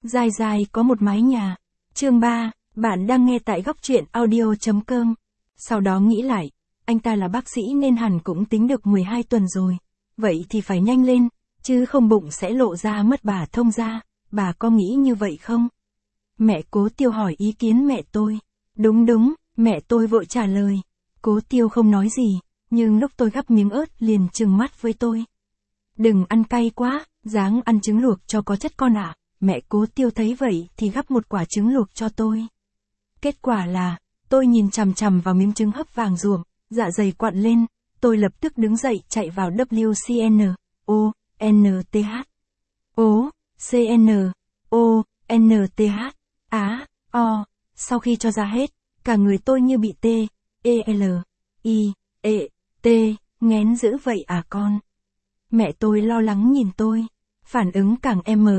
Dai dai có một mái nhà. Chương 3, bạn đang nghe tại góc truyện audio.com. Sau đó nghĩ lại, anh ta là bác sĩ nên hẳn cũng tính được 12 tuần rồi. Vậy thì phải nhanh lên, chứ không bụng sẽ lộ ra mất bà thông ra. Bà có nghĩ như vậy không? Mẹ Cố Tiêu hỏi ý kiến mẹ tôi. Đúng, mẹ tôi vội trả lời. Cố Tiêu không nói gì, nhưng lúc tôi gắp miếng ớt liền trừng mắt với tôi. Đừng ăn cay quá, ráng ăn trứng luộc cho có chất con ạ. Mẹ Cố Tiêu thấy vậy thì gắp một quả trứng luộc cho tôi. Kết quả là, tôi nhìn chằm chằm vào miếng trứng hấp vàng ruộm, dạ dày quặn lên, tôi lập tức đứng dậy chạy vào WCN, O, N, T, H. O, CN, O, N, T, H, Á, O, sau khi cho ra hết, cả người tôi như bị T, E, L, I, E, T, nghén dữ vậy à con. Mẹ tôi lo lắng nhìn tôi, phản ứng càng M,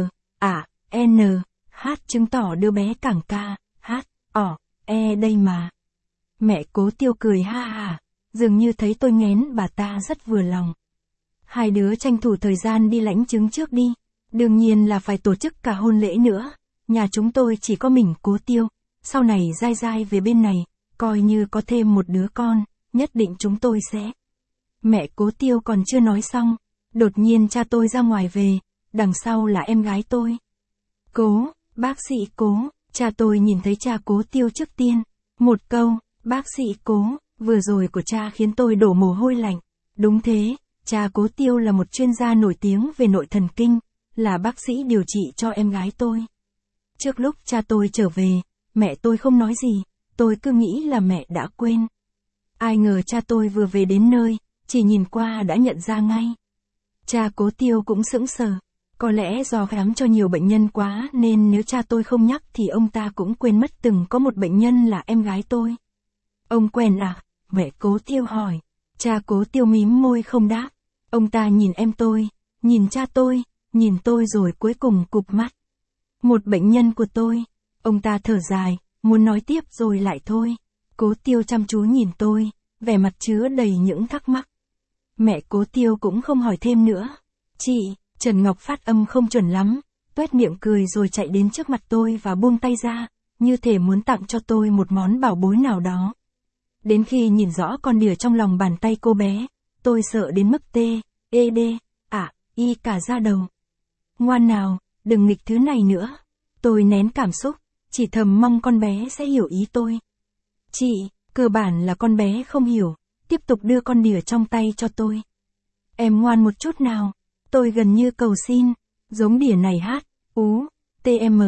N, H chứng tỏ đứa bé càng K, H, O, E đây mà. Mẹ Cố Tiêu cười ha ha, dường như thấy tôi nghén bà ta rất vừa lòng. Hai đứa tranh thủ thời gian đi lãnh chứng trước đi, đương nhiên là phải tổ chức cả hôn lễ nữa. Nhà chúng tôi chỉ có mình Cố Tiêu, sau này dai dai về bên này, coi như có thêm một đứa con, nhất định chúng tôi sẽ. Mẹ Cố Tiêu còn chưa nói xong, đột nhiên cha tôi ra ngoài về, đằng sau là em gái tôi. Cố, bác sĩ Cố, cha tôi nhìn thấy cha Cố Tiêu trước tiên. Một câu, bác sĩ Cố, vừa rồi của cha khiến tôi đổ mồ hôi lạnh. Đúng thế, cha Cố Tiêu là một chuyên gia nổi tiếng về nội thần kinh, là bác sĩ điều trị cho em gái tôi. Trước lúc cha tôi trở về, mẹ tôi không nói gì, tôi cứ nghĩ là mẹ đã quên. Ai ngờ cha tôi vừa về đến nơi, chỉ nhìn qua đã nhận ra ngay. Cha Cố Tiêu cũng sững sờ, có lẽ do khám cho nhiều bệnh nhân quá nên nếu cha tôi không nhắc thì ông ta cũng quên mất từng có một bệnh nhân là em gái tôi. Ông quen à? Mẹ Cố Tiêu hỏi. Cha Cố Tiêu mím môi không đáp. Ông ta nhìn em tôi, nhìn cha tôi, nhìn tôi rồi cuối cùng cụp mắt. Một bệnh nhân của tôi. Ông ta thở dài, muốn nói tiếp rồi lại thôi. Cố Tiêu chăm chú nhìn tôi, vẻ mặt chứa đầy những thắc mắc. Mẹ Cố Tiêu cũng không hỏi thêm nữa. Chị, Trần Ngọc phát âm không chuẩn lắm, tuét miệng cười rồi chạy đến trước mặt tôi và buông tay ra, như thể muốn tặng cho tôi một món bảo bối nào đó. Đến khi nhìn rõ con đỉa trong lòng bàn tay cô bé, tôi sợ đến mức T, E, D, I cả da đầu. Ngoan nào, đừng nghịch thứ này nữa. Tôi nén cảm xúc, chỉ thầm mong con bé sẽ hiểu ý tôi. Chị, cơ bản là con bé không hiểu, tiếp tục đưa con đỉa trong tay cho tôi. Em ngoan một chút nào. Tôi gần như cầu xin, giống đỉa này hát, ú, TM,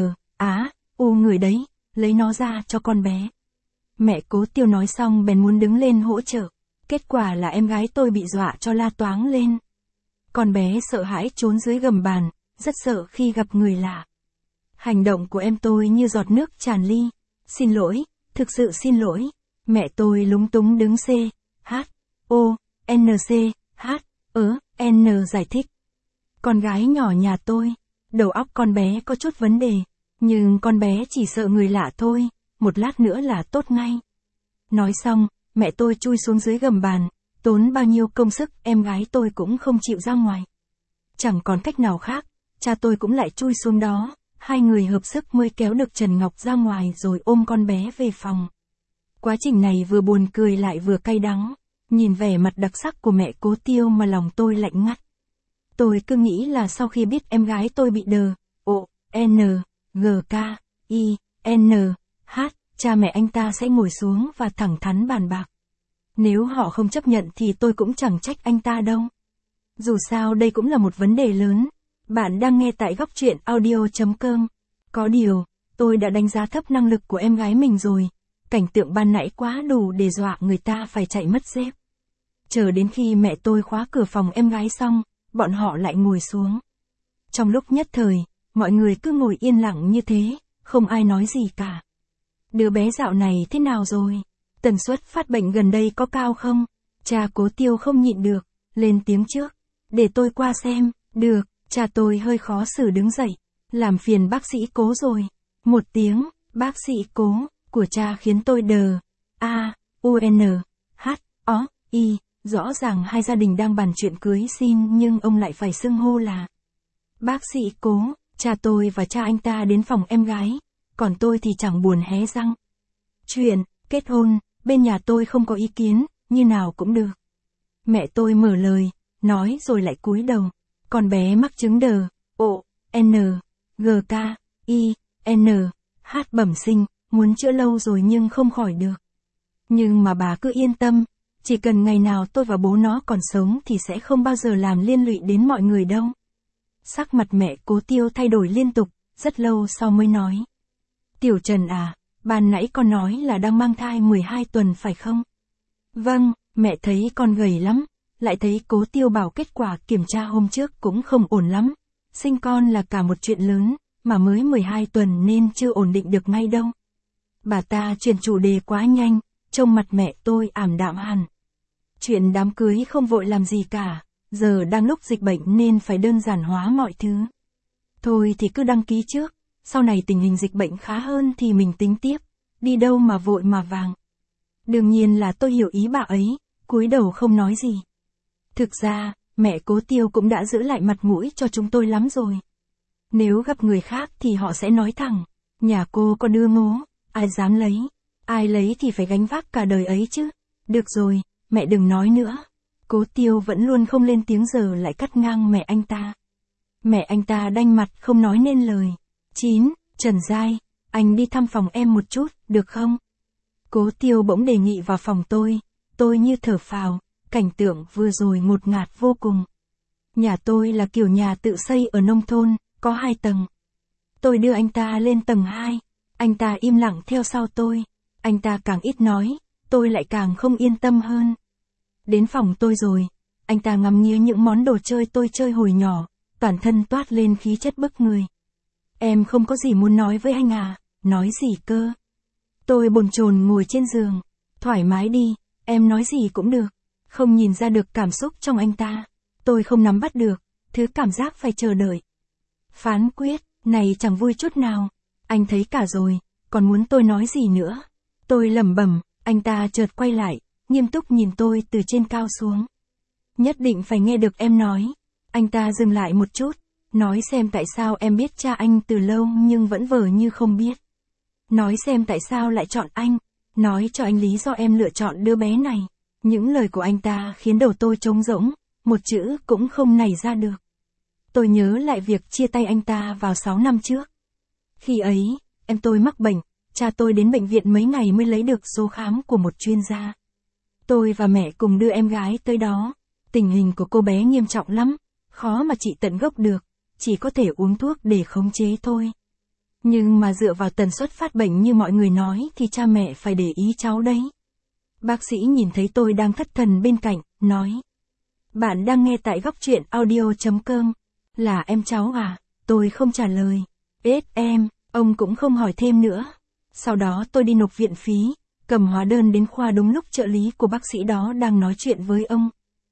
U người đấy, lấy nó ra cho con bé. Mẹ Cố Tiêu nói xong bèn muốn đứng lên hỗ trợ, kết quả là em gái tôi bị dọa cho la toáng lên. Con bé sợ hãi trốn dưới gầm bàn, rất sợ khi gặp người lạ. Hành động của em tôi như giọt nước tràn ly. Xin lỗi, thực sự xin lỗi. Mẹ tôi lúng túng đứng C, H, O, N, C, H, N giải thích. Con gái nhỏ nhà tôi, đầu óc con bé có chút vấn đề, nhưng con bé chỉ sợ người lạ thôi, một lát nữa là tốt ngay. Nói xong, mẹ tôi chui xuống dưới gầm bàn, tốn bao nhiêu công sức em gái tôi cũng không chịu ra ngoài. Chẳng còn cách nào khác, cha tôi cũng lại chui xuống đó, hai người hợp sức mới kéo được Trần Ngọc ra ngoài rồi ôm con bé về phòng. Quá trình này vừa buồn cười lại vừa cay đắng, nhìn vẻ mặt đặc sắc của mẹ Cố Tiêu mà lòng tôi lạnh ngắt. Tôi cứ nghĩ là sau khi biết em gái tôi bị đờ, O, N, G, K, I, N, H, cha mẹ anh ta sẽ ngồi xuống và thẳng thắn bàn bạc. Nếu họ không chấp nhận thì tôi cũng chẳng trách anh ta đâu. Dù sao đây cũng là một vấn đề lớn. Bạn đang nghe tại góc truyện audio.com. Có điều, tôi đã đánh giá thấp năng lực của em gái mình rồi. Cảnh tượng ban nãy quá đủ để dọa người ta phải chạy mất dép. Chờ đến khi mẹ tôi khóa cửa phòng em gái xong, bọn họ lại ngồi xuống. Trong lúc nhất thời, mọi người cứ ngồi yên lặng như thế, không ai nói gì cả. Đứa bé dạo này thế nào rồi? Tần suất phát bệnh gần đây có cao không? Cha Cố Tiêu không nhịn được, lên tiếng trước. Để tôi qua xem. Được, cha tôi hơi khó xử đứng dậy. Làm phiền bác sĩ Cố rồi. Một tiếng, bác sĩ Cố, của cha khiến tôi đờ. A, U, N, H, O, I. Rõ ràng hai gia đình đang bàn chuyện cưới xin nhưng ông lại phải xưng hô là bác sĩ Cố. Cha tôi và cha anh ta đến phòng em gái, còn tôi thì chẳng buồn hé răng. Chuyện kết hôn, bên nhà tôi không có ý kiến, như nào cũng được. Mẹ tôi mở lời, nói rồi lại cúi đầu. Con bé mắc chứng đờ, O, N, G, K, I, N, H bẩm sinh, muốn chữa lâu rồi nhưng không khỏi được. Nhưng mà bà cứ yên tâm, chỉ cần ngày nào tôi và bố nó còn sống thì sẽ không bao giờ làm liên lụy đến mọi người đâu. Sắc mặt mẹ Cố Tiêu thay đổi liên tục, rất lâu sau mới nói. Tiểu Trần à, ban nãy con nói là đang mang thai 12 tuần phải không? Vâng, mẹ thấy con gầy lắm, lại thấy Cố Tiêu bảo kết quả kiểm tra hôm trước cũng không ổn lắm. Sinh con là cả một chuyện lớn, mà mới 12 tuần nên chưa ổn định được ngay đâu. Bà ta chuyển chủ đề quá nhanh, trông mặt mẹ tôi ảm đạm hẳn. Chuyện đám cưới không vội làm gì cả, giờ đang lúc dịch bệnh nên phải đơn giản hóa mọi thứ. Thôi thì cứ đăng ký trước, sau này tình hình dịch bệnh khá hơn thì mình tính tiếp, đi đâu mà vội mà vàng. Đương nhiên là tôi hiểu ý bà ấy, cúi đầu không nói gì. Thực ra, mẹ Cố Tiêu cũng đã giữ lại mặt mũi cho chúng tôi lắm rồi. Nếu gặp người khác thì họ sẽ nói thẳng, nhà cô có đứa ngố, ai dám lấy, ai lấy thì phải gánh vác cả đời ấy chứ. Được rồi, mẹ đừng nói nữa. Cố Tiêu vẫn luôn không lên tiếng giờ lại cắt ngang mẹ anh ta. Mẹ anh ta đanh mặt không nói nên lời. 9. Trần Giai, anh đi thăm phòng em một chút, được không? Cố Tiêu bỗng đề nghị vào phòng tôi như thở phào, cảnh tượng vừa rồi ngột ngạt vô cùng. Nhà tôi là kiểu nhà tự xây ở nông thôn, có 2 tầng. Tôi đưa anh ta lên tầng 2, anh ta im lặng theo sau tôi. Anh ta càng ít nói, tôi lại càng không yên tâm hơn. Đến phòng tôi rồi, anh ta ngắm nghía những món đồ chơi tôi chơi hồi nhỏ, toàn thân toát lên khí chất bức người. Em không có gì muốn nói với anh à, nói gì cơ? Tôi bồn chồn ngồi trên giường, thoải mái đi, em nói gì cũng được. Không nhìn ra được cảm xúc trong anh ta, tôi không nắm bắt được, thứ cảm giác phải chờ đợi. Phán quyết, này chẳng vui chút nào, anh thấy cả rồi, còn muốn tôi nói gì nữa? Tôi lẩm bẩm, anh ta chợt quay lại, nghiêm túc nhìn tôi từ trên cao xuống. Nhất định phải nghe được em nói. Anh ta dừng lại một chút, nói xem tại sao em biết cha anh từ lâu nhưng vẫn vờ như không biết. Nói xem tại sao lại chọn anh, nói cho anh lý do em lựa chọn đứa bé này. Những lời của anh ta khiến đầu tôi trống rỗng, một chữ cũng không nảy ra được. Tôi nhớ lại việc chia tay anh ta vào 6 năm trước. Khi ấy, em tôi mắc bệnh, cha tôi đến bệnh viện mấy ngày mới lấy được số khám của một chuyên gia. Tôi và mẹ cùng đưa em gái tới đó. Tình hình của cô bé nghiêm trọng lắm, khó mà trị tận gốc được, chỉ có thể uống thuốc để khống chế thôi. Nhưng mà dựa vào tần suất phát bệnh như mọi người nói thì cha mẹ phải để ý cháu đấy. Bác sĩ nhìn thấy tôi đang thất thần bên cạnh, nói. Bạn đang nghe tại góc truyện audio.com. Là em cháu à? Tôi không trả lời. Em, ông cũng không hỏi thêm nữa. Sau đó tôi đi nộp viện phí, cầm hóa đơn đến khoa đúng lúc trợ lý của bác sĩ đó đang nói chuyện với ông.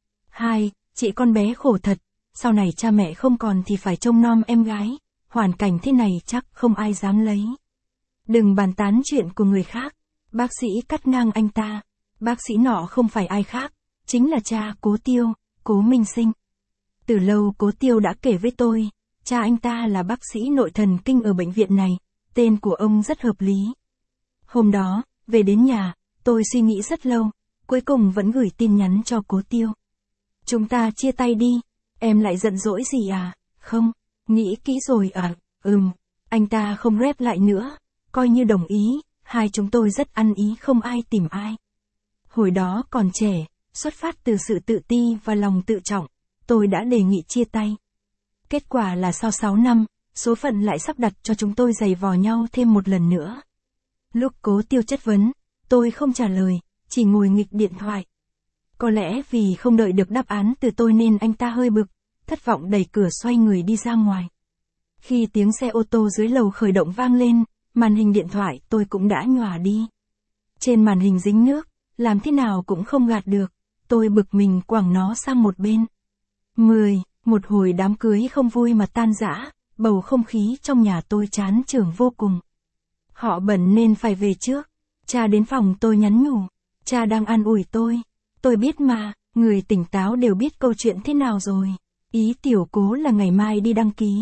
2. Chị con bé khổ thật, sau này cha mẹ không còn thì phải trông nom em gái, hoàn cảnh thế này chắc không ai dám lấy. Đừng bàn tán chuyện của người khác, bác sĩ cắt ngang anh ta. Bác sĩ nọ không phải ai khác, chính là cha Cố Tiêu, Cố Minh Sinh. Từ lâu Cố Tiêu đã kể với tôi, cha anh ta là bác sĩ nội thần kinh ở bệnh viện này, tên của ông rất hợp lý. Hôm đó, về đến nhà, tôi suy nghĩ rất lâu, cuối cùng vẫn gửi tin nhắn cho Cố Tiêu. Chúng ta chia tay đi, em lại giận dỗi gì à? Không, nghĩ kỹ rồi à? Anh ta không rep lại nữa, coi như đồng ý, hai chúng tôi rất ăn ý không ai tìm ai. Hồi đó còn trẻ, xuất phát từ sự tự ti và lòng tự trọng, tôi đã đề nghị chia tay. Kết quả là sau 6 năm, số phận lại sắp đặt cho chúng tôi giày vò nhau thêm một lần nữa. Lúc Cố Tiêu chất vấn, tôi không trả lời, chỉ ngồi nghịch điện thoại. Có lẽ vì không đợi được đáp án từ tôi nên anh ta hơi bực, thất vọng đẩy cửa xoay người đi ra ngoài. Khi tiếng xe ô tô dưới lầu khởi động vang lên, màn hình điện thoại tôi cũng đã nhòa đi. Trên màn hình dính nước, làm thế nào cũng không gạt được, tôi bực mình quẳng nó sang một bên. 10. Một hồi đám cưới không vui mà tan rã, bầu không khí trong nhà tôi chán chường vô cùng. Họ bận nên phải về trước. Cha đến phòng tôi nhắn nhủ. Cha đang an ủi tôi. Tôi biết mà, người tỉnh táo đều biết câu chuyện thế nào rồi. Ý tiểu Cố là ngày mai đi đăng ký.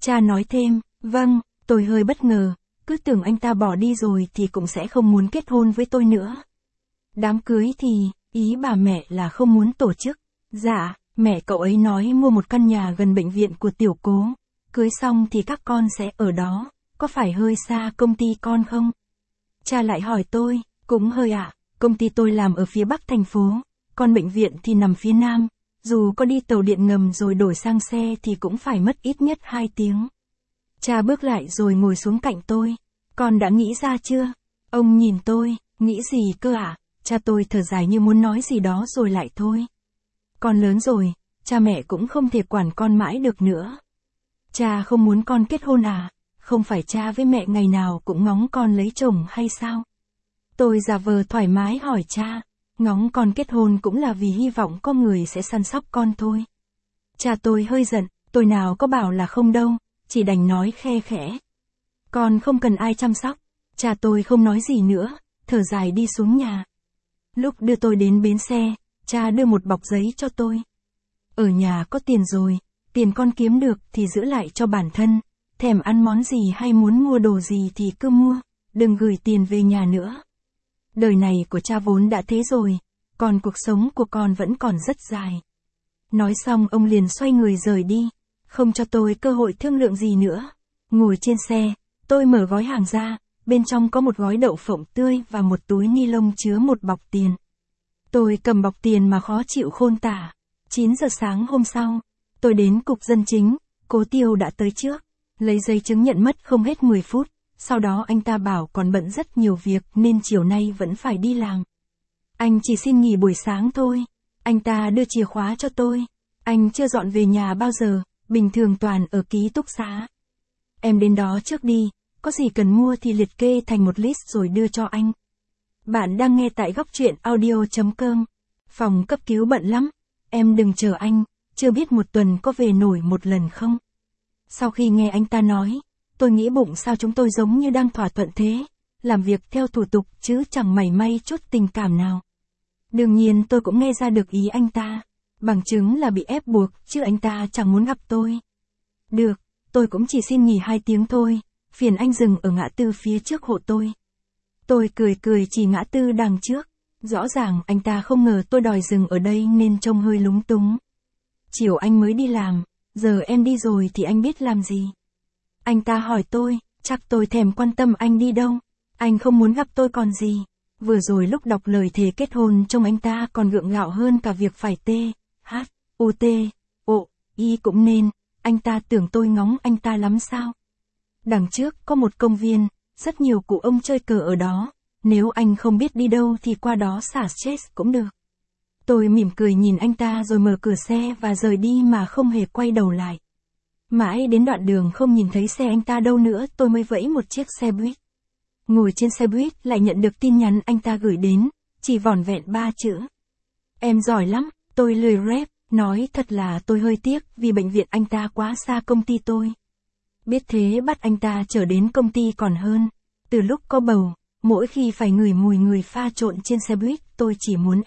Cha nói thêm, vâng, tôi hơi bất ngờ, cứ tưởng anh ta bỏ đi rồi thì cũng sẽ không muốn kết hôn với tôi nữa. Đám cưới thì, ý bà mẹ là không muốn tổ chức. Dạ, mẹ cậu ấy nói mua một căn nhà gần bệnh viện của tiểu cố, cưới xong thì các con sẽ ở đó, có phải hơi xa công ty con không? Cha lại hỏi tôi, cũng hơi ạ, công ty tôi làm ở phía bắc thành phố, còn bệnh viện thì nằm phía nam, dù có đi tàu điện ngầm rồi đổi sang xe thì cũng phải mất ít nhất 2 tiếng. Cha bước lại rồi ngồi xuống cạnh tôi, con đã nghĩ ra chưa? Ông nhìn tôi, nghĩ gì cơ ạ? Cha tôi thở dài như muốn nói gì đó rồi lại thôi. Con lớn rồi, cha mẹ cũng không thể quản con mãi được nữa. Cha không muốn con kết hôn à? Không phải cha với mẹ ngày nào cũng ngóng con lấy chồng hay sao? Tôi giả vờ thoải mái hỏi cha, ngóng con kết hôn cũng là vì hy vọng có người sẽ săn sóc con thôi. Cha tôi hơi giận, tôi nào có bảo là không đâu, chỉ đành nói khe khẽ. Con không cần ai chăm sóc. Cha tôi không nói gì nữa, thở dài đi xuống nhà. Lúc đưa tôi đến bến xe, cha đưa một bọc giấy cho tôi. Ở nhà có tiền rồi, tiền con kiếm được thì giữ lại cho bản thân, thèm ăn món gì hay muốn mua đồ gì thì cứ mua, đừng gửi tiền về nhà nữa. Đời này của cha vốn đã thế rồi, còn cuộc sống của con vẫn còn rất dài. Nói xong ông liền xoay người rời đi, không cho tôi cơ hội thương lượng gì nữa. Ngồi trên xe, tôi mở gói hàng ra, bên trong có một gói đậu phộng tươi và một túi ni lông chứa một bọc tiền. Tôi cầm bọc tiền mà khó chịu khôn tả. 9 giờ sáng hôm sau, tôi đến cục dân chính, cố Tiêu đã tới trước, lấy giấy chứng nhận mất không hết 10 phút, sau đó anh ta bảo còn bận rất nhiều việc nên chiều nay vẫn phải đi làm. Anh chỉ xin nghỉ buổi sáng thôi, anh ta đưa chìa khóa cho tôi, anh chưa dọn về nhà bao giờ, bình thường toàn ở ký túc xá. Em đến đó trước đi, có gì cần mua thì liệt kê thành một list rồi đưa cho anh. Bạn đang nghe tại góc truyện audio.com. Phòng cấp cứu bận lắm, em đừng chờ anh, chưa biết một tuần có về nổi một lần không. Sau khi nghe anh ta nói, tôi nghĩ bụng sao chúng tôi giống như đang thỏa thuận thế, làm việc theo thủ tục chứ chẳng mảy may chút tình cảm nào. Đương nhiên tôi cũng nghe ra được ý anh ta, bằng chứng là bị ép buộc chứ anh ta chẳng muốn gặp tôi. Được, tôi cũng chỉ xin nghỉ 2 tiếng thôi, phiền anh dừng ở ngã tư phía trước hộ tôi. Tôi cười chỉ ngã tư đằng trước, rõ ràng anh ta không ngờ tôi đòi dừng ở đây nên trông hơi lúng túng. Chiều anh mới đi làm, giờ em đi rồi thì anh biết làm gì? Anh ta hỏi tôi, chắc tôi thèm quan tâm anh đi đâu, anh không muốn gặp tôi còn gì. Vừa rồi lúc đọc lời thề kết hôn trông anh ta còn gượng gạo hơn cả việc phải T-H-U-T-O-I cũng nên, anh ta tưởng tôi ngóng anh ta lắm sao? Đằng trước có một công viên, rất nhiều cụ ông chơi cờ ở đó, nếu anh không biết đi đâu thì qua đó xả stress cũng được. Tôi mỉm cười nhìn anh ta rồi mở cửa xe và rời đi mà không hề quay đầu lại. Mãi đến đoạn đường không nhìn thấy xe anh ta đâu nữa tôi mới vẫy một chiếc xe buýt. Ngồi trên xe buýt lại nhận được tin nhắn anh ta gửi đến, chỉ vỏn vẹn 3 chữ. Em giỏi lắm, tôi lười rep, nói thật là tôi hơi tiếc vì bệnh viện anh ta quá xa công ty tôi. Biết thế bắt anh ta trở đến công ty còn hơn. Từ lúc có bầu, mỗi khi phải ngửi mùi người pha trộn trên xe buýt tôi chỉ muốn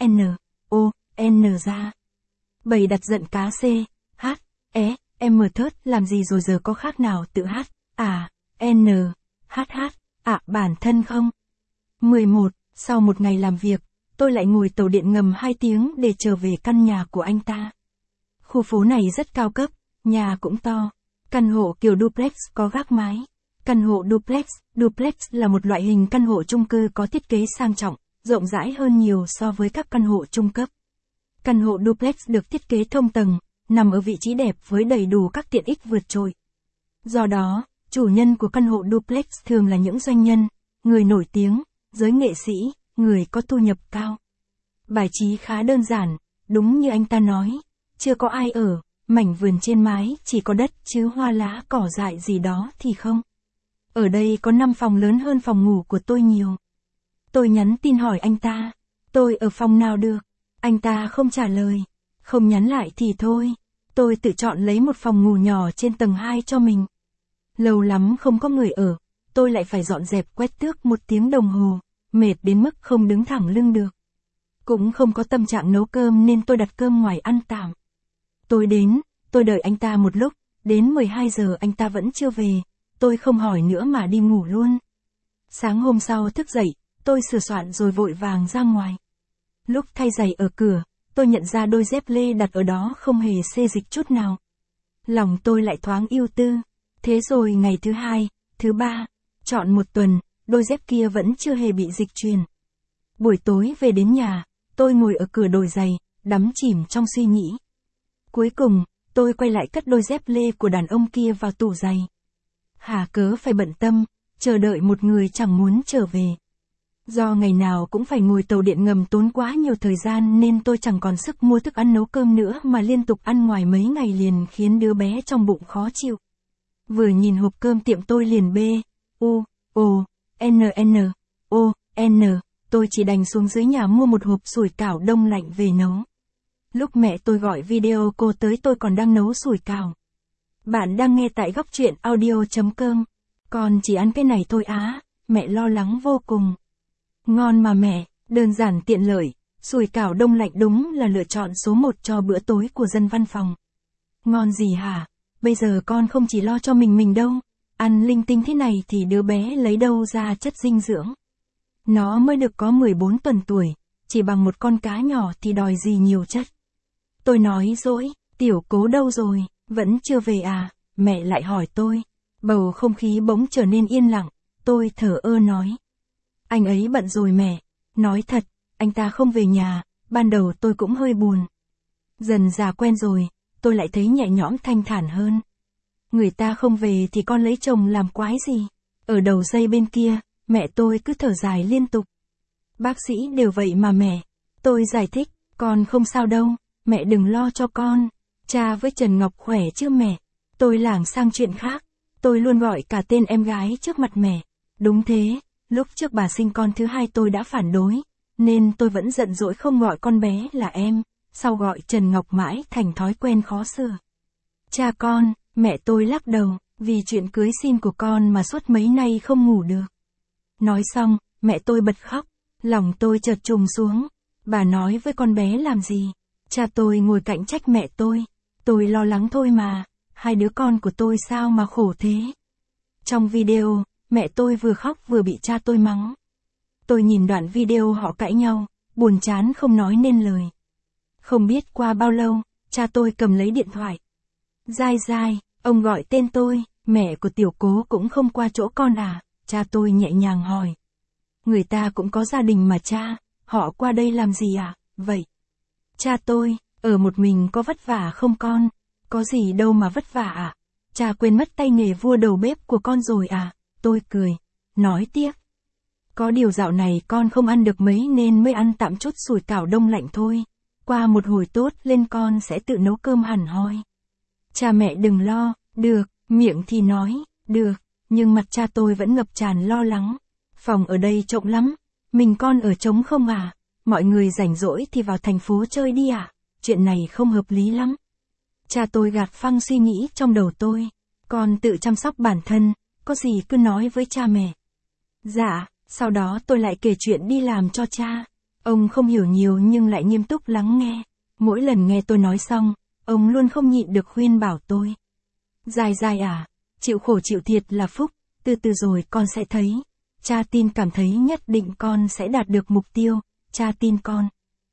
N ra. Bầy đặt giận cá C, H, E, M thớt làm gì rồi giờ có khác nào tự hát, N, H, bản thân không? 11. Sau một ngày làm việc, tôi lại ngồi tàu điện ngầm 2 tiếng để trở về căn nhà của anh ta. Khu phố này rất cao cấp, nhà cũng to. Căn hộ kiểu duplex có gác mái. Căn hộ duplex là một loại hình căn hộ chung cư có thiết kế sang trọng, rộng rãi hơn nhiều so với các căn hộ trung cấp. Căn hộ duplex được thiết kế thông tầng, nằm ở vị trí đẹp với đầy đủ các tiện ích vượt trội. Do đó, chủ nhân của căn hộ duplex thường là những doanh nhân, người nổi tiếng, giới nghệ sĩ, người có thu nhập cao. Bài trí khá đơn giản, đúng như anh ta nói, chưa có ai ở, mảnh vườn trên mái chỉ có đất chứ hoa lá cỏ dại gì đó thì không. Ở đây có 5 phòng lớn hơn phòng ngủ của tôi nhiều. Tôi nhắn tin hỏi anh ta, tôi ở phòng nào được? Anh ta không trả lời, không nhắn lại thì thôi. Tôi tự chọn lấy một phòng ngủ nhỏ trên tầng 2 cho mình. Lâu lắm không có người ở, tôi lại phải dọn dẹp quét tước 1 tiếng đồng hồ, mệt đến mức không đứng thẳng lưng được. Cũng không có tâm trạng nấu cơm nên tôi đặt cơm ngoài ăn tạm. Tôi đến, tôi đợi anh ta một lúc, Đến 12 giờ anh ta vẫn chưa về, tôi không hỏi nữa mà đi ngủ luôn. Sáng hôm sau thức dậy, tôi sửa soạn rồi vội vàng ra ngoài. Lúc thay giày ở cửa, tôi nhận ra đôi dép lê đặt ở đó không hề xê dịch chút nào. Lòng tôi lại thoáng ưu tư. Thế rồi ngày thứ hai, thứ ba, trọn một tuần, đôi dép kia vẫn chưa hề bị dịch chuyển. Buổi tối về đến nhà, tôi ngồi ở cửa đồi giày, đắm chìm trong suy nghĩ. Cuối cùng, tôi quay lại cất đôi dép lê của đàn ông kia vào tủ giày. Hà cớ phải bận tâm, chờ đợi một người chẳng muốn trở về. Do ngày nào cũng phải ngồi tàu điện ngầm tốn quá nhiều thời gian nên tôi chẳng còn sức mua thức ăn nấu cơm nữa mà liên tục ăn ngoài mấy ngày liền khiến đứa bé trong bụng khó chịu. Vừa nhìn hộp cơm tiệm tôi liền tôi chỉ đành xuống dưới nhà mua một hộp sủi cảo đông lạnh về nấu. Lúc mẹ tôi gọi video cô tới tôi còn đang nấu sủi cảo. Bạn đang nghe tại góc truyện audio.com. Con chỉ ăn cái này thôi á, mẹ lo lắng vô cùng. Ngon mà mẹ, đơn giản tiện lợi, sủi cảo đông lạnh đúng là lựa chọn số 1 cho bữa tối của dân văn phòng. Ngon gì hả? Bây giờ con không chỉ lo cho mình đâu, ăn linh tinh thế này thì đứa bé lấy đâu ra chất dinh dưỡng. Nó mới được có 14 tuần tuổi, chỉ bằng một con cá nhỏ thì đòi gì nhiều chất. Tôi nói dỗi, tiểu cố đâu rồi, vẫn chưa về à, mẹ lại hỏi tôi. Bầu không khí bỗng trở nên yên lặng, tôi thở ơ nói. Anh ấy bận rồi mẹ, nói thật, anh ta không về nhà, ban đầu tôi cũng hơi buồn. Dần dà quen rồi, tôi lại thấy nhẹ nhõm thanh thản hơn. Người ta không về thì con lấy chồng làm quái gì? Ở đầu dây bên kia, mẹ tôi cứ thở dài liên tục. Bác sĩ đều vậy mà mẹ. Tôi giải thích, con không sao đâu, mẹ đừng lo cho con. Cha với Trần Ngọc khỏe chứ mẹ? Tôi lảng sang chuyện khác. Tôi luôn gọi cả tên em gái trước mặt mẹ. Đúng thế, lúc trước bà sinh con thứ hai tôi đã phản đối, nên tôi vẫn giận dỗi không gọi con bé là em, sau gọi Trần Ngọc mãi thành thói quen khó sửa. Cha con, mẹ tôi lắc đầu, vì chuyện cưới xin của con mà suốt mấy nay không ngủ được. Nói xong, mẹ tôi bật khóc, lòng tôi chợt trùng xuống. Bà nói với con bé làm gì? Cha tôi ngồi cạnh trách mẹ tôi lo lắng thôi mà, hai đứa con của tôi sao mà khổ thế. Trong video, mẹ tôi vừa khóc vừa bị cha tôi mắng. Tôi nhìn đoạn video họ cãi nhau, buồn chán không nói nên lời. Không biết qua bao lâu, cha tôi cầm lấy điện thoại. Dai dai, ông gọi tên tôi, mẹ của tiểu cố cũng không qua chỗ con à? Cha tôi nhẹ nhàng hỏi. Người ta cũng có gia đình mà cha, họ qua đây làm gì à? Vậy. Cha tôi, ở một mình có vất vả không con? Có gì đâu mà vất vả à? Cha quên mất tay nghề vua đầu bếp của con rồi à? Tôi cười, nói tiếc. Có điều dạo này con không ăn được mấy nên mới ăn tạm chút sủi cảo đông lạnh thôi. Qua một hồi tốt lên con sẽ tự nấu cơm hẳn hoi. Cha mẹ đừng lo, được, miệng thì nói, được, nhưng mặt cha tôi vẫn ngập tràn lo lắng. Phòng ở đây trống lắm, mình con ở trống không à? Mọi người rảnh rỗi thì vào thành phố chơi đi à? Chuyện này không hợp lý lắm. Cha tôi gạt phăng suy nghĩ trong đầu tôi. Con tự chăm sóc bản thân, có gì cứ nói với cha mẹ. Dạ, sau đó tôi lại kể chuyện đi làm cho cha. Ông không hiểu nhiều nhưng lại nghiêm túc lắng nghe. Mỗi lần nghe tôi nói xong, ông luôn không nhịn được khuyên bảo tôi. Dài dài à, chịu khổ chịu thiệt là phúc, từ từ rồi con sẽ thấy. Cha tin cảm thấy nhất định con sẽ đạt được mục tiêu, cha tin con.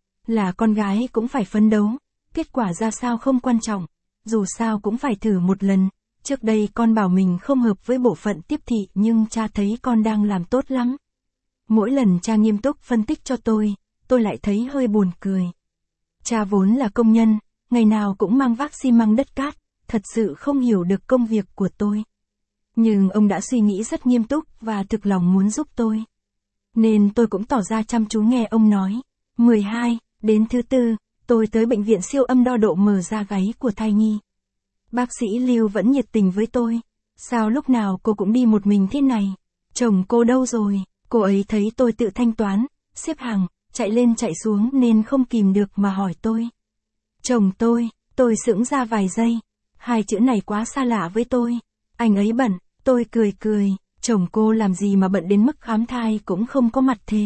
Là con gái cũng phải phấn đấu, kết quả ra sao không quan trọng, dù sao cũng phải thử một lần. Trước đây con bảo mình không hợp với bộ phận tiếp thị nhưng cha thấy con đang làm tốt lắm. Mỗi lần cha nghiêm túc phân tích cho tôi lại thấy hơi buồn cười. Cha vốn là công nhân, ngày nào cũng mang vác xi măng đất cát, thật sự không hiểu được công việc của tôi. Nhưng ông đã suy nghĩ rất nghiêm túc và thực lòng muốn giúp tôi. Nên tôi cũng tỏ ra chăm chú nghe ông nói. 12, đến thứ tư, tôi tới bệnh viện siêu âm đo độ mở da gáy của thai nhi. Bác sĩ Lưu vẫn nhiệt tình với tôi. Sao lúc nào cô cũng đi một mình thế này? Chồng cô đâu rồi? Cô ấy thấy tôi tự thanh toán, xếp hàng, chạy lên chạy xuống nên không kìm được mà hỏi tôi. Chồng tôi sững ra vài giây. Hai chữ này quá xa lạ với tôi. Anh ấy bận, tôi cười. Chồng cô làm gì mà bận đến mức khám thai cũng không có mặt thế.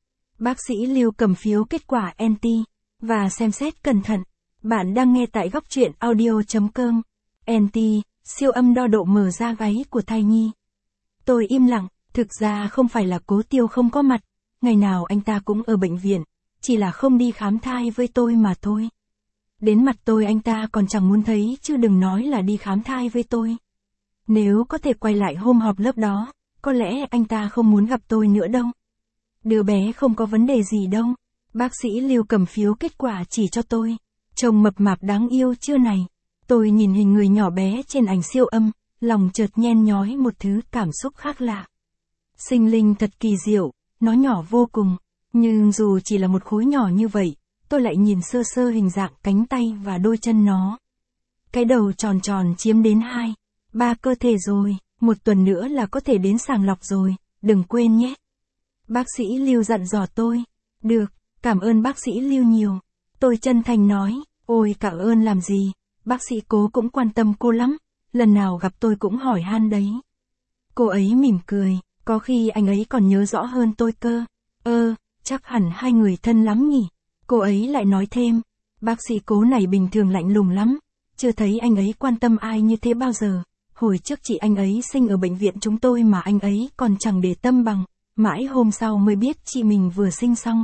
Bác sĩ Lưu cầm phiếu kết quả NT và xem xét cẩn thận. Bạn đang nghe tại góc truyện audio.com. NT, siêu âm đo độ mở ra gáy của thai nhi. Tôi im lặng, thực ra không phải là Cố Tiêu không có mặt, ngày nào anh ta cũng ở bệnh viện, chỉ là không đi khám thai với tôi mà thôi. Đến mặt tôi anh ta còn chẳng muốn thấy chứ đừng nói là đi khám thai với tôi. Nếu có thể quay lại hôm họp lớp đó, có lẽ anh ta không muốn gặp tôi nữa đâu. Đứa bé không có vấn đề gì đâu. Bác sĩ Lưu cầm phiếu kết quả chỉ cho tôi. Trông mập mạp đáng yêu chưa này. Tôi nhìn hình người nhỏ bé trên ảnh siêu âm, lòng chợt nhen nhói một thứ cảm xúc khác lạ. Sinh linh thật kỳ diệu, nó nhỏ vô cùng. Nhưng dù chỉ là một khối nhỏ như vậy, tôi lại nhìn sơ sơ hình dạng cánh tay và đôi chân nó. Cái đầu tròn tròn chiếm đến 2-3 cơ thể rồi, một tuần nữa là có thể đến sàng lọc rồi, đừng quên nhé. Bác sĩ Lưu dặn dò tôi. Được, cảm ơn bác sĩ Lưu nhiều. Tôi chân thành nói, ôi cảm ơn làm gì, bác sĩ Cố cũng quan tâm cô lắm, lần nào gặp tôi cũng hỏi han đấy. Cô ấy mỉm cười, có khi anh ấy còn nhớ rõ hơn tôi cơ. Chắc hẳn hai người thân lắm nhỉ. Cô ấy lại nói thêm, bác sĩ Cố này bình thường lạnh lùng lắm, chưa thấy anh ấy quan tâm ai như thế bao giờ. Hồi trước chị anh ấy sinh ở bệnh viện chúng tôi mà anh ấy còn chẳng để tâm bằng, mãi hôm sau mới biết chị mình vừa sinh xong.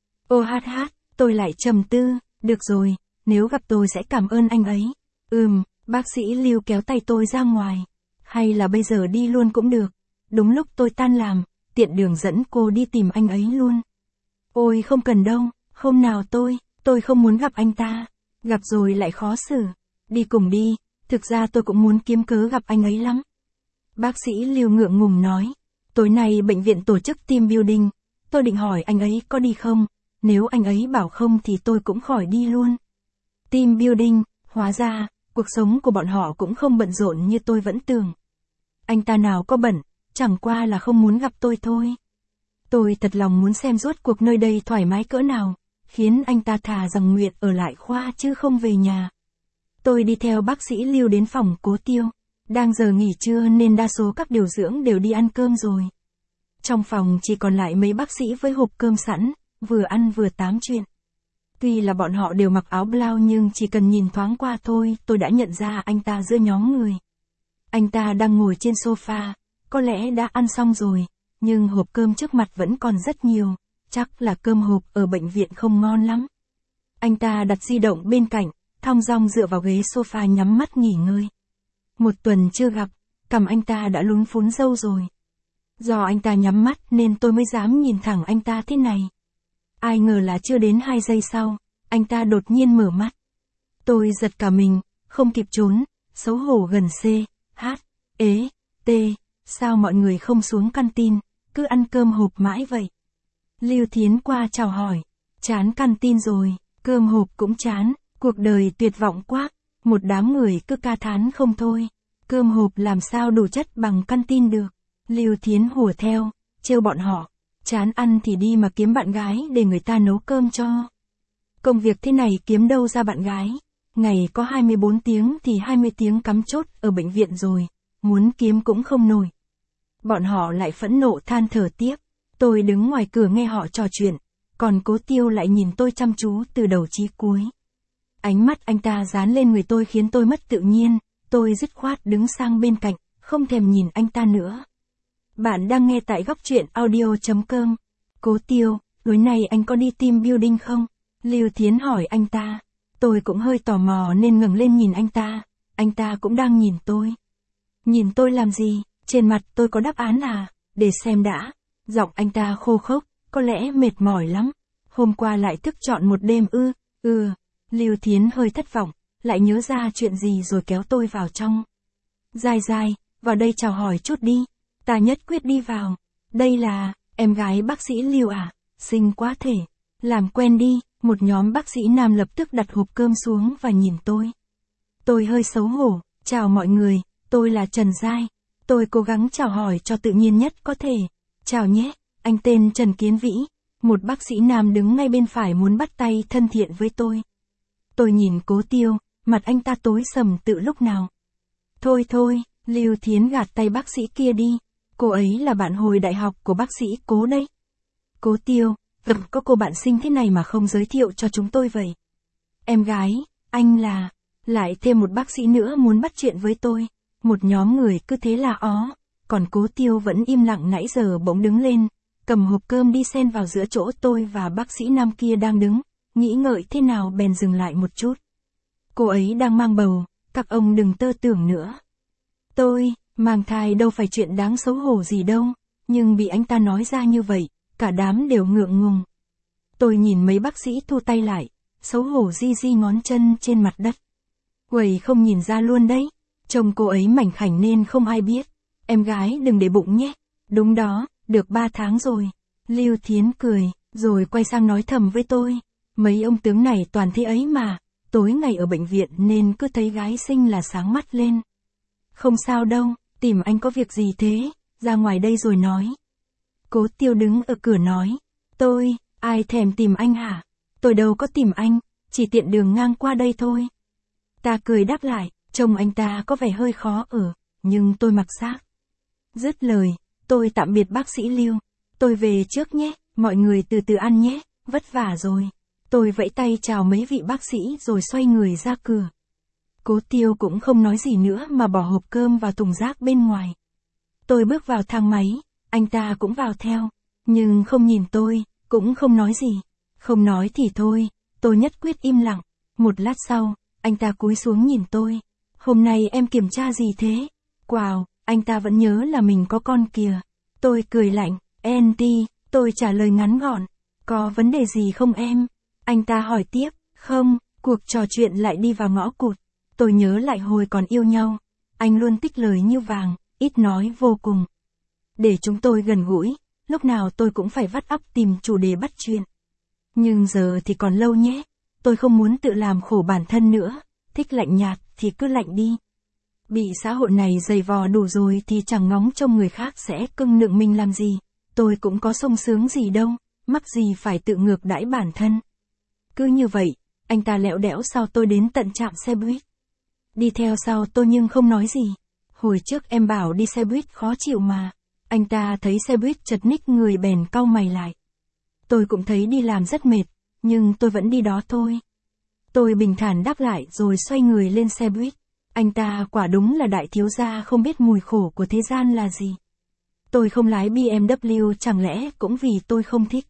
Tôi lại trầm tư, được rồi, nếu gặp tôi sẽ cảm ơn anh ấy. Bác sĩ Lưu kéo tay tôi ra ngoài. Hay là bây giờ đi luôn cũng được. Đúng lúc tôi tan làm, tiện đường dẫn cô đi tìm anh ấy luôn. Ôi không cần đâu, hôm nào tôi không muốn gặp anh ta. Gặp rồi lại khó xử. Đi cùng đi, thực ra tôi cũng muốn kiếm cớ gặp anh ấy lắm. Bác sĩ Lưu ngượng ngùng nói, tối nay bệnh viện tổ chức team building, tôi định hỏi anh ấy có đi không, nếu anh ấy bảo không thì tôi cũng khỏi đi luôn. Team building, hóa ra, cuộc sống của bọn họ cũng không bận rộn như tôi vẫn tưởng. Anh ta nào có bận, chẳng qua là không muốn gặp tôi thôi. Tôi thật lòng muốn xem rốt cuộc nơi đây thoải mái cỡ nào, khiến anh ta thà rằng nguyện ở lại khoa chứ không về nhà. Tôi đi theo bác sĩ Lưu đến phòng Cố Tiêu. Đang giờ nghỉ trưa nên đa số các điều dưỡng đều đi ăn cơm rồi. Trong phòng chỉ còn lại mấy bác sĩ với hộp cơm sẵn, vừa ăn vừa tám chuyện. Tuy là bọn họ đều mặc áo blau nhưng chỉ cần nhìn thoáng qua thôi tôi đã nhận ra anh ta giữa nhóm người. Anh ta đang ngồi trên sofa, có lẽ đã ăn xong rồi, nhưng hộp cơm trước mặt vẫn còn rất nhiều, chắc là cơm hộp ở bệnh viện không ngon lắm. Anh ta đặt di động bên cạnh, thong dong dựa vào ghế sofa nhắm mắt nghỉ ngơi. Một tuần chưa gặp, cằm anh ta đã lún phún râu rồi. Do anh ta nhắm mắt nên tôi mới dám nhìn thẳng anh ta thế này. Ai ngờ là chưa đến 2 giây sau, anh ta đột nhiên mở mắt. Tôi giật cả mình, không kịp trốn, xấu hổ gần sao mọi người không xuống canteen, cứ ăn cơm hộp mãi vậy. Lưu Thiến qua chào hỏi, chán canteen rồi, cơm hộp cũng chán, cuộc đời tuyệt vọng quá. Một đám người cứ ca thán không thôi. Cơm hộp làm sao đủ chất bằng canteen được. Lưu Thiến hùa theo, trêu bọn họ. Chán ăn thì đi mà kiếm bạn gái để người ta nấu cơm cho. Công việc thế này kiếm đâu ra bạn gái. Ngày có 24 tiếng thì 20 tiếng cắm chốt ở bệnh viện rồi. Muốn kiếm cũng không nổi. Bọn họ lại phẫn nộ than thở tiếp. Tôi đứng ngoài cửa nghe họ trò chuyện. Còn Cố Tiêu lại nhìn tôi chăm chú từ đầu chí cuối. Ánh mắt anh ta dán lên người tôi khiến tôi mất tự nhiên, tôi dứt khoát đứng sang bên cạnh, không thèm nhìn anh ta nữa. Bạn đang nghe tại góc truyện audio.com. Cố Tiêu, tối nay anh có đi team building không? Lưu Thiến hỏi anh ta. Tôi cũng hơi tò mò nên ngẩng lên nhìn anh ta cũng đang nhìn tôi. Nhìn tôi làm gì? Trên mặt tôi có đáp án à? Để xem đã. Giọng anh ta khô khốc, có lẽ mệt mỏi lắm. Hôm qua lại thức trọn một đêm ư? Lưu Thiến hơi thất vọng, lại nhớ ra chuyện gì rồi kéo tôi vào trong. Dài, vào đây chào hỏi chút đi. Ta nhất quyết đi vào. Đây là, em gái bác sĩ Lưu à? Xinh quá thể. Làm quen đi. Một nhóm bác sĩ nam lập tức đặt hộp cơm xuống và nhìn tôi. Tôi hơi xấu hổ. Chào mọi người, tôi là Trần Giai. Tôi cố gắng chào hỏi cho tự nhiên nhất có thể. Chào nhé, anh tên Trần Kiến Vĩ. Một bác sĩ nam đứng ngay bên phải muốn bắt tay thân thiện với tôi. Tôi nhìn Cố Tiêu, mặt anh ta tối sầm tự lúc nào. Thôi, Lưu Thiến gạt tay bác sĩ kia đi. Cô ấy là bạn hồi đại học của bác sĩ Cố đấy. Cố Tiêu, có cô bạn xinh thế này mà không giới thiệu cho chúng tôi vậy. Em gái, anh là... Lại thêm một bác sĩ nữa muốn bắt chuyện với tôi. Một nhóm người cứ thế là ó. Còn Cố Tiêu vẫn im lặng nãy giờ bỗng đứng lên, cầm hộp cơm đi xen vào giữa chỗ tôi và bác sĩ nam kia đang đứng, nghĩ ngợi thế nào bèn dừng lại một chút. Cô ấy đang mang bầu, các ông đừng tơ tưởng nữa. Tôi, mang thai đâu phải chuyện đáng xấu hổ gì đâu, nhưng bị anh ta nói ra như vậy, cả đám đều ngượng ngùng. Tôi nhìn mấy bác sĩ thu tay lại, xấu hổ di di ngón chân trên mặt đất. Quầy không nhìn ra luôn đấy, trông cô ấy mảnh khảnh nên không ai biết. Em gái đừng để bụng nhé. Đúng đó, được 3 tháng rồi. Lưu Thiến cười, rồi quay sang nói thầm với tôi. Mấy ông tướng này toàn thế ấy mà, tối ngày ở bệnh viện nên cứ thấy gái xinh là sáng mắt lên. Không sao đâu, tìm anh có việc gì thế, ra ngoài đây rồi nói. Cố Tiêu đứng ở cửa nói. Tôi, ai thèm tìm anh hả? Tôi đâu có tìm anh, chỉ tiện đường ngang qua đây thôi. Ta cười đáp lại, trông anh ta có vẻ hơi khó ở, nhưng tôi mặc xác. Dứt lời, tôi tạm biệt bác sĩ Lưu. Tôi về trước nhé, mọi người từ từ ăn nhé, vất vả rồi. Tôi vẫy tay chào mấy vị bác sĩ rồi xoay người ra cửa. Cố Tiêu cũng không nói gì nữa mà bỏ hộp cơm vào thùng rác bên ngoài. Tôi bước vào thang máy, anh ta cũng vào theo, nhưng không nhìn tôi, cũng không nói gì. Không nói thì thôi, tôi nhất quyết im lặng. Một lát sau, anh ta cúi xuống nhìn tôi. Hôm nay em kiểm tra gì thế? Wow, anh ta vẫn nhớ là mình có con kìa. Tôi cười lạnh, Andy, tôi trả lời ngắn gọn. Có vấn đề gì không em? Anh ta hỏi tiếp, không, cuộc trò chuyện lại đi vào ngõ cụt. Tôi nhớ lại hồi còn yêu nhau. Anh luôn tích lời như vàng, ít nói vô cùng. Để chúng tôi gần gũi, lúc nào tôi cũng phải vắt óc tìm chủ đề bắt chuyện. Nhưng giờ thì còn lâu nhé. Tôi không muốn tự làm khổ bản thân nữa. Thích lạnh nhạt thì cứ lạnh đi. Bị xã hội này dày vò đủ rồi thì chẳng ngóng trông người khác sẽ cưng nựng mình làm gì. Tôi cũng có sung sướng gì đâu, mắc gì phải tự ngược đãi bản thân. Cứ như vậy, anh ta lẹo đẽo sau tôi đến tận trạm xe buýt. Đi theo sau tôi nhưng không nói gì. Hồi trước em bảo đi xe buýt khó chịu mà. Anh ta thấy xe buýt chật ních người bèn cau mày lại. Tôi cũng thấy đi làm rất mệt, nhưng tôi vẫn đi đó thôi. Tôi bình thản đáp lại rồi xoay người lên xe buýt. Anh ta quả đúng là đại thiếu gia không biết mùi khổ của thế gian là gì. Tôi không lái BMW chẳng lẽ cũng vì tôi không thích.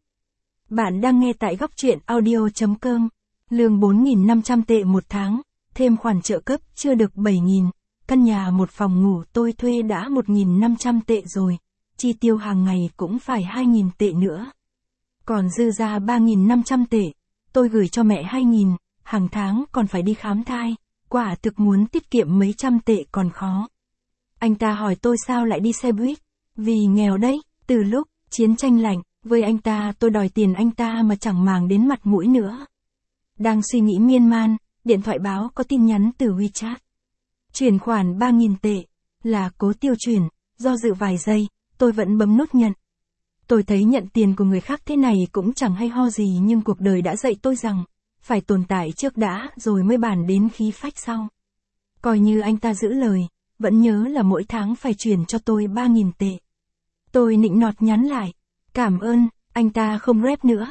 Bạn đang nghe tại góc truyện audio.com. Lương 4.500 tệ một tháng, thêm khoản trợ cấp chưa được 7.000. Căn nhà một phòng ngủ tôi thuê đã 1.500 tệ rồi. Chi tiêu hàng ngày cũng phải 2.000 tệ nữa. Còn dư ra 3.500 tệ. Tôi gửi cho mẹ 2.000, hàng tháng còn phải đi khám thai. Quả thực muốn tiết kiệm mấy trăm tệ còn khó. Anh ta hỏi tôi sao lại đi xe buýt. Vì nghèo đấy, từ lúc chiến tranh lạnh, với anh ta tôi đòi tiền anh ta mà chẳng màng đến mặt mũi nữa. Đang suy nghĩ miên man, điện thoại báo có tin nhắn từ WeChat. Chuyển khoản 3.000 tệ, là Cố Tiêu chuyển, do dự vài giây, tôi vẫn bấm nút nhận. Tôi thấy nhận tiền của người khác thế này cũng chẳng hay ho gì nhưng cuộc đời đã dạy tôi rằng, phải tồn tại trước đã rồi mới bàn đến khí phách sau. Coi như anh ta giữ lời, vẫn nhớ là mỗi tháng phải chuyển cho tôi 3.000 tệ. Tôi nịnh nọt nhắn lại, cảm ơn, anh ta không rep nữa.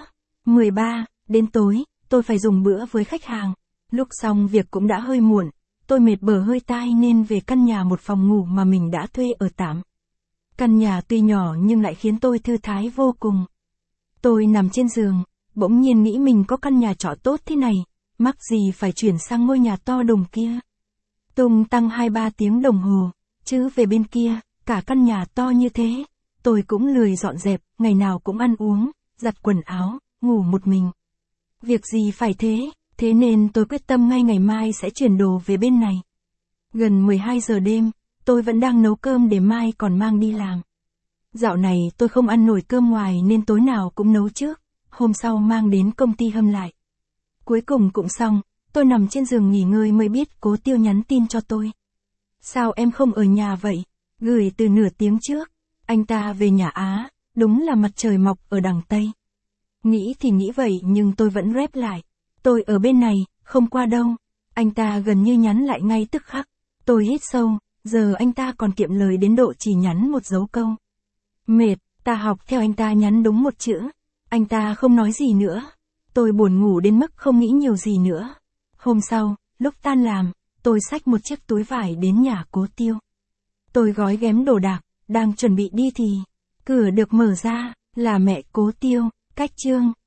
13, đến tối, tôi phải dùng bữa với khách hàng. Lúc xong việc cũng đã hơi muộn, tôi mệt bở hơi tai nên về căn nhà một phòng ngủ mà mình đã thuê ở tạm. Căn nhà tuy nhỏ nhưng lại khiến tôi thư thái vô cùng. Tôi nằm trên giường, bỗng nhiên nghĩ mình có căn nhà trọ tốt thế này, mắc gì phải chuyển sang ngôi nhà to đùng kia. Tung tăng 2-3 tiếng đồng hồ, chứ về bên kia, cả căn nhà to như thế, tôi cũng lười dọn dẹp, ngày nào cũng ăn uống, giặt quần áo, ngủ một mình. Việc gì phải thế nên tôi quyết tâm ngay ngày mai sẽ chuyển đồ về bên này. Gần 12 giờ đêm, tôi vẫn đang nấu cơm để mai còn mang đi làm. Dạo này tôi không ăn nổi cơm ngoài nên tối nào cũng nấu trước, hôm sau mang đến công ty hâm lại. Cuối cùng cũng xong, tôi nằm trên giường nghỉ ngơi mới biết Cố Tiêu nhắn tin cho tôi. Sao em không ở nhà vậy? Gửi từ nửa tiếng trước. Anh ta về nhà Á, đúng là mặt trời mọc ở đằng Tây. Nghĩ thì nghĩ vậy nhưng tôi vẫn rep lại. Tôi ở bên này, không qua đâu. Anh ta gần như nhắn lại ngay tức khắc. Tôi hít sâu, giờ anh ta còn kiệm lời đến độ chỉ nhắn một dấu câu. Mệt, ta học theo anh ta nhắn đúng một chữ. Anh ta không nói gì nữa. Tôi buồn ngủ đến mức không nghĩ nhiều gì nữa. Hôm sau, lúc tan làm, Tôi xách một chiếc túi vải đến nhà Cố Tiêu. Tôi gói ghém đồ đạc, đang chuẩn bị đi thì cửa được mở ra, là mẹ Cố Tiêu, Cách Trương.